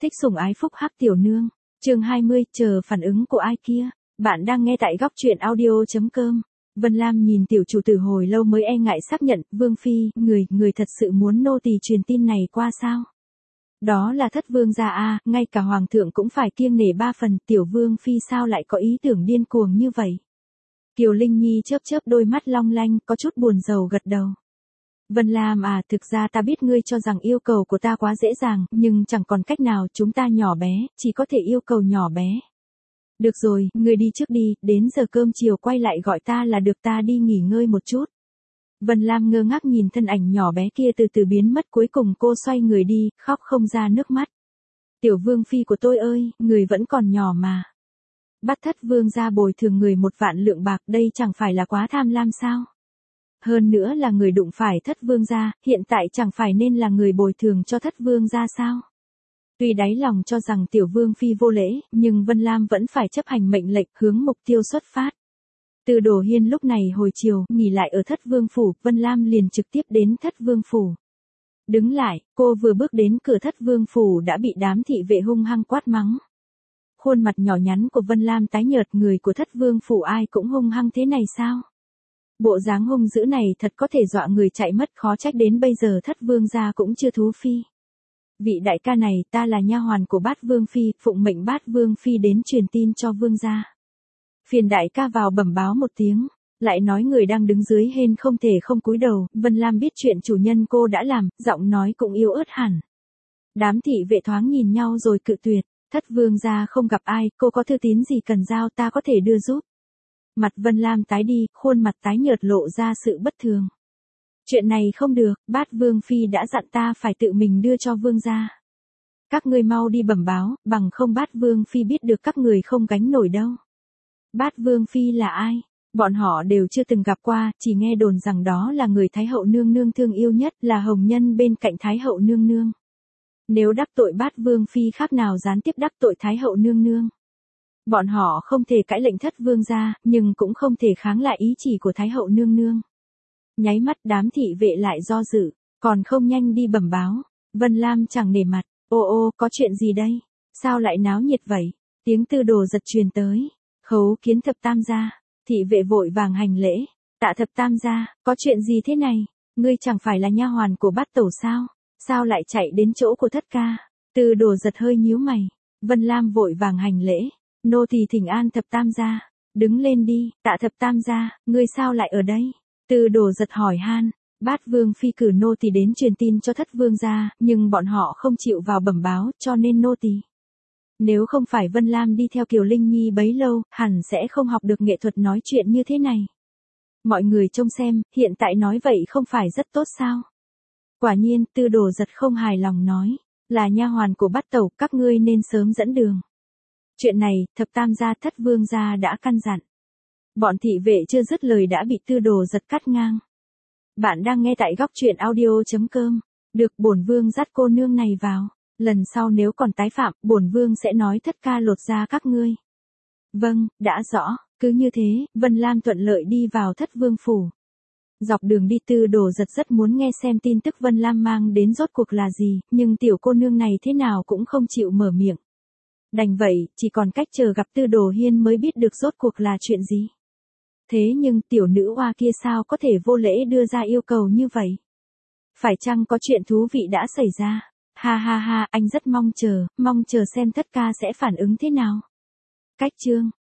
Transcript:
Thích sủng ái phúc hắc tiểu nương. Chương 20, chờ phản ứng của ai kia. Bạn đang nghe tại góc truyện audio.com. Vân Lam nhìn tiểu chủ tử hồi lâu mới e ngại xác nhận, Vương Phi, người thật sự muốn nô tỳ truyền tin này qua sao? Đó là thất vương gia a, ngay cả hoàng thượng cũng phải kiêng nể ba phần, tiểu Vương Phi sao lại có ý tưởng điên cuồng như vậy? Kiều Linh Nhi chớp chớp đôi mắt long lanh, có chút buồn rầu gật đầu. Vân Lam à, thực ra ta biết ngươi cho rằng yêu cầu của ta quá dễ dàng, nhưng chẳng còn cách nào, chúng ta nhỏ bé, chỉ có thể yêu cầu nhỏ bé. Được rồi, ngươi đi trước đi, đến giờ cơm chiều quay lại gọi ta là được, ta đi nghỉ ngơi một chút. Vân Lam ngơ ngác nhìn thân ảnh nhỏ bé kia từ từ biến mất, cuối cùng cô xoay người đi, khóc không ra nước mắt. Tiểu Vương Phi của tôi ơi, người vẫn còn nhỏ mà. Bắt thất vương gia bồi thường người 1 vạn lượng bạc, đây chẳng phải là quá tham lam sao? Hơn nữa là người đụng phải thất vương gia, hiện tại chẳng phải nên là người bồi thường cho thất vương gia sao? Tuy đáy lòng cho rằng tiểu Vương Phi vô lễ, nhưng Vân Lam vẫn phải chấp hành mệnh lệnh, hướng mục tiêu xuất phát. Từ Đồ Hiên lúc này hồi chiều, nghỉ lại ở thất vương phủ, Vân Lam liền trực tiếp đến thất vương phủ. Đứng lại, cô vừa bước đến cửa thất vương phủ đã bị đám thị vệ hung hăng quát mắng. Khuôn mặt nhỏ nhắn của Vân Lam tái nhợt, người của thất vương phủ ai cũng hung hăng thế này sao? Bộ dáng hung dữ này thật có thể dọa người chạy mất, khó trách đến bây giờ thất vương gia cũng chưa thú phi. Vị đại ca này, ta là nha hoàn của Bát Vương Phi, phụng mệnh Bát Vương Phi đến truyền tin cho vương gia. Phiền đại ca vào bẩm báo một tiếng, lại nói người đang đứng dưới hên không thể không cúi đầu. Vân Lam biết chuyện chủ nhân cô đã làm, giọng nói cũng yếu ớt hẳn. Đám thị vệ thoáng nhìn nhau rồi cự tuyệt, thất vương gia không gặp ai, cô có thư tín gì cần giao ta có thể đưa giúp. Mặt Vân Lam tái đi, khuôn mặt tái nhợt lộ ra sự bất thường. Chuyện này không được, Bát Vương Phi đã dặn ta phải tự mình đưa cho vương gia. Các ngươi mau đi bẩm báo, bằng không Bát Vương Phi biết được các người không gánh nổi đâu. Bát Vương Phi là ai? Bọn họ đều chưa từng gặp qua, chỉ nghe đồn rằng đó là người Thái hậu nương nương thương yêu nhất, là hồng nhân bên cạnh Thái hậu nương nương. Nếu đắc tội Bát Vương Phi khác nào gián tiếp đắc tội Thái hậu nương nương. Bọn họ không thể cãi lệnh thất vương gia, nhưng cũng không thể kháng lại ý chỉ của Thái hậu nương nương. Nháy mắt đám thị vệ lại do dự, còn không nhanh đi bẩm báo. Vân Lam chẳng nể mặt, ô có chuyện gì đây? Sao lại náo nhiệt vậy? Tiếng Tư Đồ Giật truyền tới. Khấu kiến thập tam gia. Thị vệ vội vàng hành lễ. Tạ thập tam gia, có chuyện gì thế này? Ngươi chẳng phải là nha hoàn của Bát Tẩu sao? Sao lại chạy đến chỗ của thất ca? Tư Đồ Giật hơi nhíu mày. Vân Lam vội vàng hành lễ. Nô tỳ thỉnh an thập tam gia. Đứng lên đi, Tạ thập tam gia, ngươi sao lại ở đây? Tư Đồ Giật hỏi han. Bát Vương Phi cử nô tỳ đến truyền tin cho thất vương gia, nhưng bọn họ không chịu vào bẩm báo, cho nên nô tỳ. Nếu không phải Vân Lam đi theo Kiều Linh Nhi bấy lâu, hẳn sẽ không học được nghệ thuật nói chuyện như thế này. Mọi người trông xem, hiện tại nói vậy không phải rất tốt sao? Quả nhiên, Tư Đồ Giật không hài lòng nói, là nha hoàn của Bát Tẩu, các ngươi nên sớm dẫn đường. Chuyện này, thập tam gia thất vương gia đã căn dặn. Bọn thị vệ chưa dứt lời đã bị Tư Đồ Giật cắt ngang. Bạn đang nghe tại góc truyện audio.com. Được, bổn vương dắt cô nương này vào. Lần sau nếu còn tái phạm, bổn vương sẽ nói thất ca lột da các ngươi. Vâng, đã rõ. Cứ như thế, Vân Lam thuận lợi đi vào thất vương phủ. Dọc đường đi Tư Đồ Giật rất muốn nghe xem tin tức Vân Lam mang đến rốt cuộc là gì, nhưng tiểu cô nương này thế nào cũng không chịu mở miệng. Đành vậy, chỉ còn cách chờ gặp Tư Đồ Hiên mới biết được rốt cuộc là chuyện gì. Thế nhưng tiểu nữ oa kia sao có thể vô lễ đưa ra yêu cầu như vậy? Phải chăng có chuyện thú vị đã xảy ra? Ha ha ha, anh rất mong chờ xem thất ca sẽ phản ứng thế nào. Cách chương